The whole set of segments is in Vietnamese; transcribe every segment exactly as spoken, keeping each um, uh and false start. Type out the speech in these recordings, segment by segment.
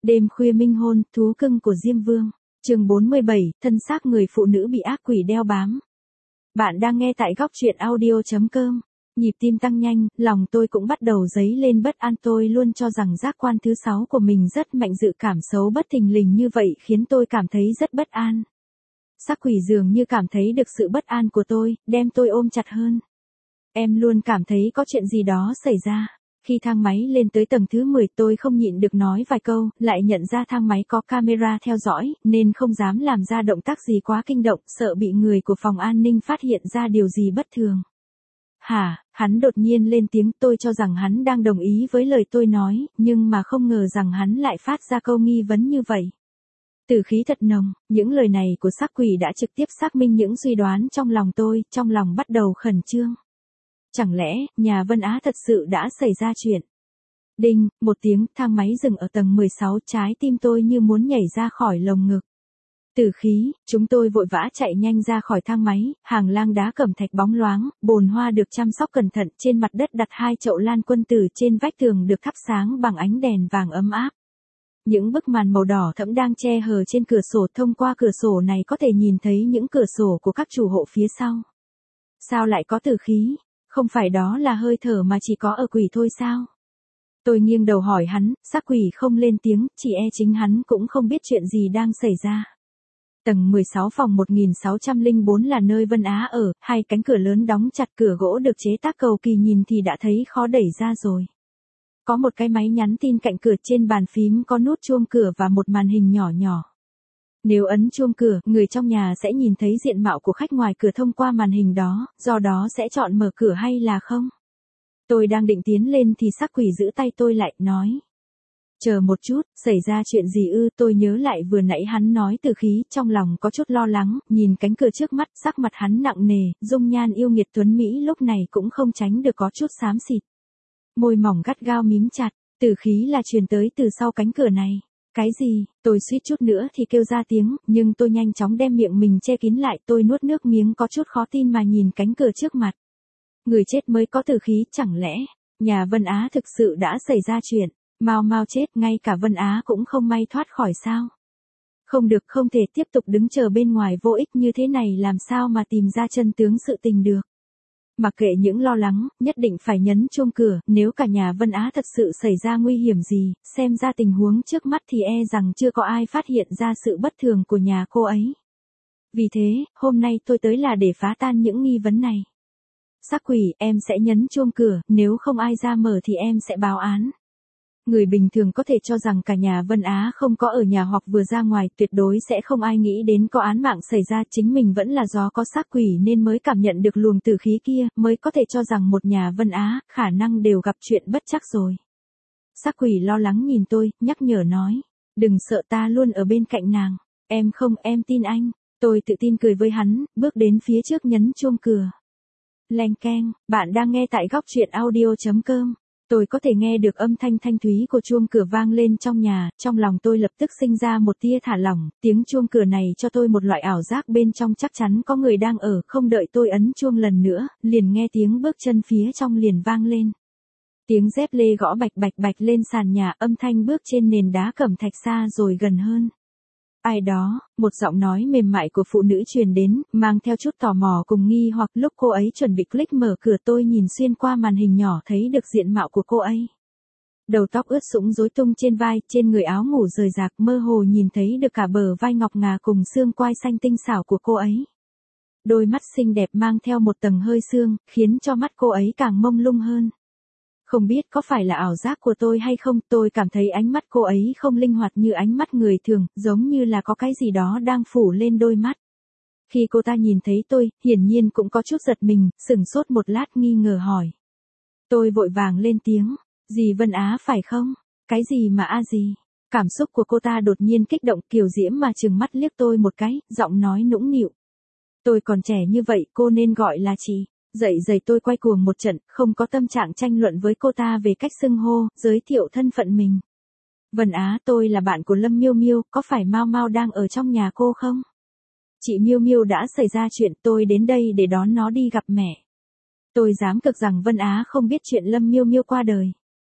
Đêm khuya minh hôn, thú cưng của Diêm Vương. Chương bốn mươi bảy, thân xác người phụ nữ bị ác quỷ đeo bám. Bạn đang nghe tại góc truyện audio chấm com. Nhịp tim tăng nhanh, lòng tôi cũng bắt đầu dấy lên bất an. Tôi luôn cho rằng giác quan thứ sáu của mình rất mạnh, dự cảm xấu bất thình lình như vậy khiến tôi cảm thấy rất bất an. Sắc quỷ dường như cảm thấy được sự bất an của tôi, đem tôi ôm chặt hơn. Em luôn cảm thấy có chuyện gì đó xảy ra. Khi thang máy lên tới tầng thứ mười, tôi không nhịn được nói vài câu, lại nhận ra thang máy có camera theo dõi, nên không dám làm ra động tác gì quá kinh động, sợ bị người của phòng an ninh phát hiện ra điều gì bất thường. Hả, hắn đột nhiên lên tiếng, tôi cho rằng hắn đang đồng ý với lời tôi nói, nhưng mà không ngờ rằng hắn lại phát ra câu nghi vấn như vậy. Tử khí thật nồng, những lời này của sắc quỷ đã trực tiếp xác minh những suy đoán trong lòng tôi, trong lòng bắt đầu khẩn trương. Chẳng lẽ, nhà Vân Á thật sự đã xảy ra chuyện? Đinh, một tiếng, thang máy dừng ở tầng mười sáu, trái tim tôi như muốn nhảy ra khỏi lồng ngực. Tử khí, chúng tôi vội vã chạy nhanh ra khỏi thang máy, hàng lang đá cẩm thạch bóng loáng, bồn hoa được chăm sóc cẩn thận, trên mặt đất đặt hai chậu lan quân tử, trên vách tường được thắp sáng bằng ánh đèn vàng ấm áp. Những bức màn màu đỏ thẫm đang che hờ trên cửa sổ, thông qua cửa sổ này có thể nhìn thấy những cửa sổ của các chủ hộ phía sau. Sao lại có tử khí? Không phải đó là hơi thở mà chỉ có ở quỷ thôi sao? Tôi nghiêng đầu hỏi hắn, sắc quỷ không lên tiếng, chỉ e chính hắn cũng không biết chuyện gì đang xảy ra. Tầng mười sáu phòng một nghìn sáu trăm lẻ bốn là nơi Vân Á ở, hai cánh cửa lớn đóng chặt, cửa gỗ được chế tác cầu kỳ, nhìn thì đã thấy khó đẩy ra rồi. Có một cái máy nhắn tin cạnh cửa, trên bàn phím có nút chuông cửa và một màn hình nhỏ nhỏ. Nếu ấn chuông cửa, người trong nhà sẽ nhìn thấy diện mạo của khách ngoài cửa thông qua màn hình đó, do đó sẽ chọn mở cửa hay là không. Tôi đang định tiến lên thì sắc quỷ giữ tay tôi lại, nói. Chờ một chút, xảy ra chuyện gì ư? Tôi nhớ lại vừa nãy hắn nói tử khí, trong lòng có chút lo lắng, nhìn cánh cửa trước mắt, sắc mặt hắn nặng nề, dung nhan yêu nghiệt tuấn Mỹ lúc này cũng không tránh được có chút xám xịt. Môi mỏng gắt gao mím chặt, tử khí là truyền tới từ sau cánh cửa này. Cái gì? Tôi suýt chút nữa thì kêu ra tiếng, nhưng tôi nhanh chóng đem miệng mình che kín lại, tôi nuốt nước miếng có chút khó tin mà nhìn cánh cửa trước mặt. Người chết mới có tử khí, chẳng lẽ, nhà Vân Á thực sự đã xảy ra chuyện, mau mau chết, ngay cả Vân Á cũng không may thoát khỏi sao? Không được, không thể tiếp tục đứng chờ bên ngoài vô ích như thế này, làm sao mà tìm ra chân tướng sự tình được. Mặc kệ những lo lắng, nhất định phải nhấn chuông cửa, nếu cả nhà Vân Á thật sự xảy ra nguy hiểm gì, xem ra tình huống trước mắt thì e rằng chưa có ai phát hiện ra sự bất thường của nhà cô ấy. Vì thế, hôm nay tôi tới là để phá tan những nghi vấn này. Sắc quỷ, em sẽ nhấn chuông cửa, nếu không ai ra mở thì em sẽ báo án. Người bình thường có thể cho rằng cả nhà Vân Á không có ở nhà hoặc vừa ra ngoài, tuyệt đối sẽ không ai nghĩ đến có án mạng xảy ra, chính mình vẫn là do có sắc quỷ nên mới cảm nhận được luồng tử khí kia, mới có thể cho rằng một nhà Vân Á, khả năng đều gặp chuyện bất trắc rồi. Sắc quỷ lo lắng nhìn tôi, nhắc nhở nói, đừng sợ, ta luôn ở bên cạnh nàng. Em không, em tin anh. Tôi tự tin cười với hắn, bước đến phía trước nhấn chuông cửa. Leng keng, bạn đang nghe tại góc truyện audio chấm com. Tôi có thể nghe được âm thanh thanh thúy của chuông cửa vang lên trong nhà, trong lòng tôi lập tức sinh ra một tia thả lỏng, tiếng chuông cửa này cho tôi một loại ảo giác bên trong chắc chắn có người đang ở, không đợi tôi ấn chuông lần nữa, liền nghe tiếng bước chân phía trong liền vang lên. Tiếng dép lê gõ bạch bạch bạch lên sàn nhà, âm thanh bước trên nền đá cẩm thạch xa rồi gần hơn. Ai đó, một giọng nói mềm mại của phụ nữ truyền đến, mang theo chút tò mò cùng nghi hoặc. Lúc cô ấy chuẩn bị click mở cửa, tôi nhìn xuyên qua màn hình nhỏ thấy được diện mạo của cô ấy. Đầu tóc ướt sũng rối tung trên vai, trên người áo ngủ rời rạc, mơ hồ nhìn thấy được cả bờ vai ngọc ngà cùng xương quai xanh tinh xảo của cô ấy. Đôi mắt xinh đẹp mang theo một tầng hơi sương, khiến cho mắt cô ấy càng mông lung hơn. Không biết có phải là ảo giác của tôi hay không, tôi cảm thấy ánh mắt cô ấy không linh hoạt như ánh mắt người thường, giống như là có cái gì đó đang phủ lên đôi mắt. Khi cô ta nhìn thấy tôi, hiển nhiên cũng có chút giật mình, sửng sốt một lát nghi ngờ hỏi. Tôi vội vàng lên tiếng, dì Vân Á phải không? Cái gì mà a gì? Cảm xúc của cô ta đột nhiên kích động, kiều diễm mà trừng mắt liếc tôi một cái, giọng nói nũng nịu. Tôi còn trẻ như vậy, cô nên gọi là chị. Dậy dày tôi quay cuồng một trận, không có tâm trạng tranh luận với cô ta về cách xưng hô, giới thiệu thân phận mình. Vân Á, tôi là bạn của Lâm Miêu Miêu, có phải Mao Mao đang ở trong nhà cô không? Chị Miêu Miêu đã xảy ra chuyện, tôi đến đây để đón nó đi gặp mẹ. Tôi dám cược rằng Vân Á không biết chuyện Lâm Miêu Miêu qua đời.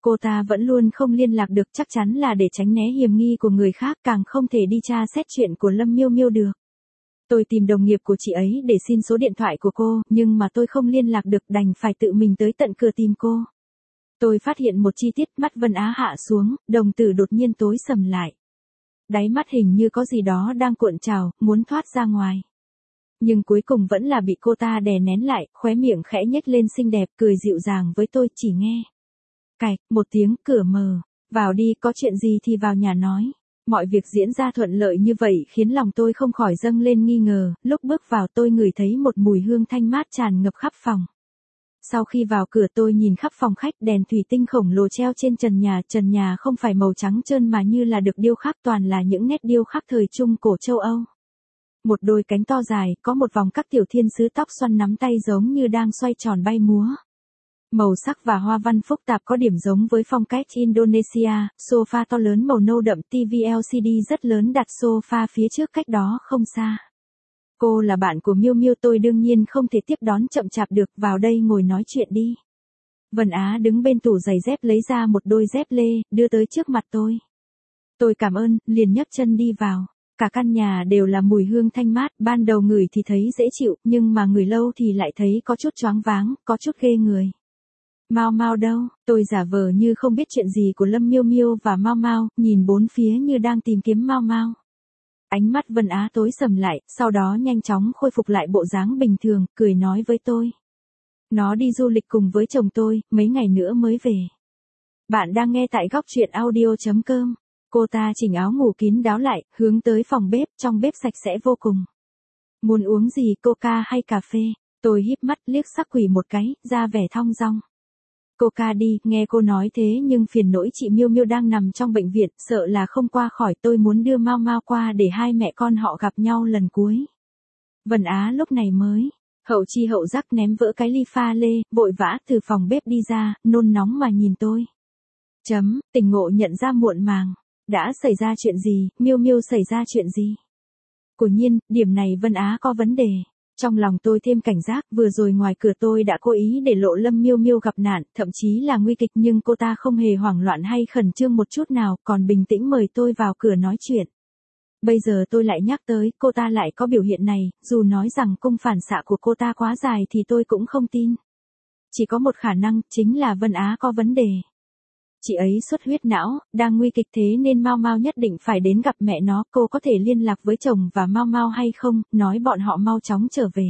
Cô ta vẫn luôn không liên lạc được, chắc chắn là để tránh né hiểm nghi của người khác, càng không thể đi tra xét chuyện của Lâm Miêu Miêu được. Tôi tìm đồng nghiệp của chị ấy để xin số điện thoại của cô, nhưng mà tôi không liên lạc được, đành phải tự mình tới tận cửa tìm cô. Tôi phát hiện một chi tiết, mắt Vân Á hạ xuống, đồng tử đột nhiên tối sầm lại. Đáy mắt hình như có gì đó đang cuộn trào, muốn thoát ra ngoài. Nhưng cuối cùng vẫn là bị cô ta đè nén lại, khóe miệng khẽ nhếch lên xinh đẹp, cười dịu dàng với tôi, chỉ nghe. Cạch, một tiếng, cửa mở. Vào đi, có chuyện gì thì vào nhà nói. Mọi việc diễn ra thuận lợi như vậy khiến lòng tôi không khỏi dâng lên nghi ngờ, lúc bước vào tôi ngửi thấy một mùi hương thanh mát tràn ngập khắp phòng. Sau khi vào cửa tôi nhìn khắp phòng khách, đèn thủy tinh khổng lồ treo trên trần nhà, trần nhà không phải màu trắng trơn mà như là được điêu khắc, toàn là những nét điêu khắc thời Trung Cổ châu Âu. Một đôi cánh to dài, có một vòng các tiểu thiên sứ tóc xoăn nắm tay giống như đang xoay tròn bay múa. Màu sắc và hoa văn phức tạp có điểm giống với phong cách Indonesia, sofa to lớn màu nâu đậm, ti vi lờ xê đê rất lớn đặt sofa phía trước cách đó không xa. Cô là bạn của Miêu Miêu, tôi đương nhiên không thể tiếp đón chậm chạp được, vào đây ngồi nói chuyện đi. Vân Á đứng bên tủ giày dép lấy ra một đôi dép lê, đưa tới trước mặt tôi. Tôi cảm ơn, liền nhấc chân đi vào. Cả căn nhà đều là mùi hương thanh mát, ban đầu ngửi thì thấy dễ chịu, nhưng mà ngửi lâu thì lại thấy có chút choáng váng, có chút ghê người. Mau Mau đâu? Tôi giả vờ như không biết chuyện gì của Lâm Miêu Miêu và Mau Mau, nhìn bốn phía như đang tìm kiếm Mau Mau. Ánh mắt Vân Á tối sầm lại, sau đó nhanh chóng khôi phục lại bộ dáng bình thường, cười nói với tôi. Nó đi du lịch cùng với chồng tôi, mấy ngày nữa mới về. Bạn đang nghe tại góc truyện audio chấm com. Cô ta chỉnh áo ngủ kín đáo lại, hướng tới phòng bếp, trong bếp sạch sẽ vô cùng. Muốn uống gì, coca hay cà phê? Tôi híp mắt liếc sắc quỷ một cái, ra vẻ thong dong. Coca đi, nghe cô nói thế nhưng phiền nỗi chị Miêu Miêu đang nằm trong bệnh viện, sợ là không qua khỏi, tôi muốn đưa Mau Mau qua để hai mẹ con họ gặp nhau lần cuối. Vân Á lúc này mới, hậu chi hậu giác ném vỡ cái ly pha lê, vội vã từ phòng bếp đi ra, nôn nóng mà nhìn tôi. Chấm, tỉnh ngộ nhận ra muộn màng. Đã xảy ra chuyện gì, Miêu Miêu xảy ra chuyện gì? Quả nhiên, điểm này Vân Á có vấn đề. Trong lòng tôi thêm cảnh giác, vừa rồi ngoài cửa tôi đã cố ý để lộ Lâm Miêu Miêu gặp nạn, thậm chí là nguy kịch, nhưng cô ta không hề hoảng loạn hay khẩn trương một chút nào, còn bình tĩnh mời tôi vào cửa nói chuyện. Bây giờ tôi lại nhắc tới, cô ta lại có biểu hiện này, dù nói rằng cung phản xạ của cô ta quá dài thì tôi cũng không tin. Chỉ có một khả năng, chính là Vân Á có vấn đề. Chị ấy xuất huyết não, đang nguy kịch, thế nên Mau Mau nhất định phải đến gặp mẹ nó, cô có thể liên lạc với chồng và Mau Mau hay không, nói bọn họ mau chóng trở về.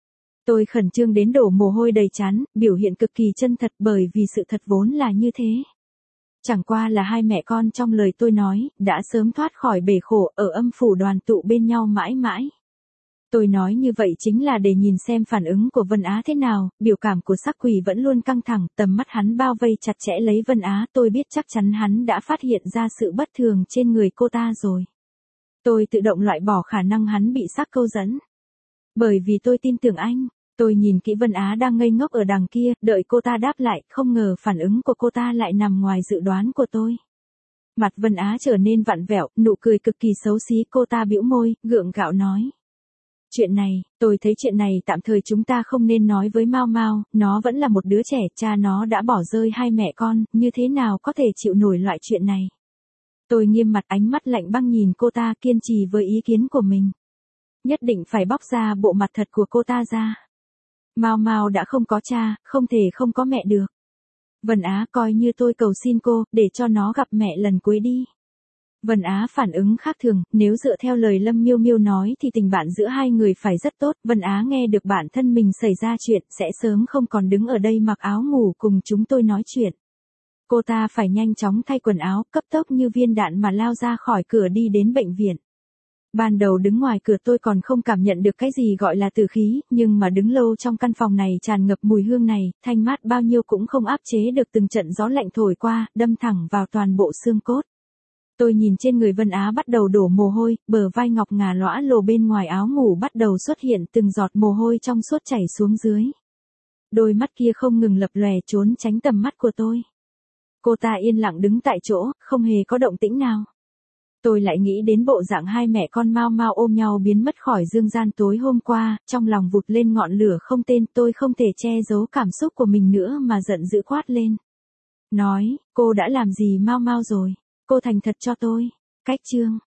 Tôi khẩn trương đến đổ mồ hôi đầy trán, biểu hiện cực kỳ chân thật bởi vì sự thật vốn là như thế. Chẳng qua là hai mẹ con trong lời tôi nói, đã sớm thoát khỏi bể khổ, ở âm phủ đoàn tụ bên nhau mãi mãi. Tôi nói như vậy chính là để nhìn xem phản ứng của Vân Á thế nào, biểu cảm của sắc quỷ vẫn luôn căng thẳng, tầm mắt hắn bao vây chặt chẽ lấy Vân Á, tôi biết chắc chắn hắn đã phát hiện ra sự bất thường trên người cô ta rồi. Tôi tự động loại bỏ khả năng hắn bị sắc câu dẫn. Bởi vì tôi tin tưởng anh, tôi nhìn kỹ Vân Á đang ngây ngốc ở đằng kia, đợi cô ta đáp lại, không ngờ phản ứng của cô ta lại nằm ngoài dự đoán của tôi. Mặt Vân Á trở nên vặn vẹo, nụ cười cực kỳ xấu xí, cô ta bĩu môi, gượng gạo nói. Chuyện này, tôi thấy chuyện này tạm thời chúng ta không nên nói với Mau Mau, nó vẫn là một đứa trẻ, cha nó đã bỏ rơi hai mẹ con, như thế nào có thể chịu nổi loại chuyện này. Tôi nghiêm mặt, ánh mắt lạnh băng nhìn cô ta, kiên trì với ý kiến của mình. Nhất định phải bóc ra bộ mặt thật của cô ta ra. Mau Mau đã không có cha, không thể không có mẹ được. Vân Á coi như tôi cầu xin cô, để cho nó gặp mẹ lần cuối đi. Vân Á phản ứng khác thường, nếu dựa theo lời Lâm Miêu Miêu nói thì tình bạn giữa hai người phải rất tốt, Vân Á nghe được bản thân mình xảy ra chuyện, sẽ sớm không còn đứng ở đây mặc áo ngủ cùng chúng tôi nói chuyện. Cô ta phải nhanh chóng thay quần áo, cấp tốc như viên đạn mà lao ra khỏi cửa đi đến bệnh viện. Ban đầu đứng ngoài cửa tôi còn không cảm nhận được cái gì gọi là tử khí, nhưng mà đứng lâu trong căn phòng này tràn ngập mùi hương này, thanh mát bao nhiêu cũng không áp chế được từng trận gió lạnh thổi qua, đâm thẳng vào toàn bộ xương cốt. Tôi nhìn trên người Vân Á bắt đầu đổ mồ hôi, bờ vai ngọc ngà lõa lồ bên ngoài áo ngủ bắt đầu xuất hiện từng giọt mồ hôi trong suốt chảy xuống dưới. Đôi mắt kia không ngừng lập lòe trốn tránh tầm mắt của tôi. Cô ta yên lặng đứng tại chỗ, không hề có động tĩnh nào. Tôi lại nghĩ đến bộ dạng hai mẹ con Mau Mau ôm nhau biến mất khỏi dương gian tối hôm qua, trong lòng vụt lên ngọn lửa không tên, tôi không thể che giấu cảm xúc của mình nữa mà giận dữ quát lên. nói, cô đã làm gì Mau Mau rồi? Cô thành thật cho tôi. Cách chương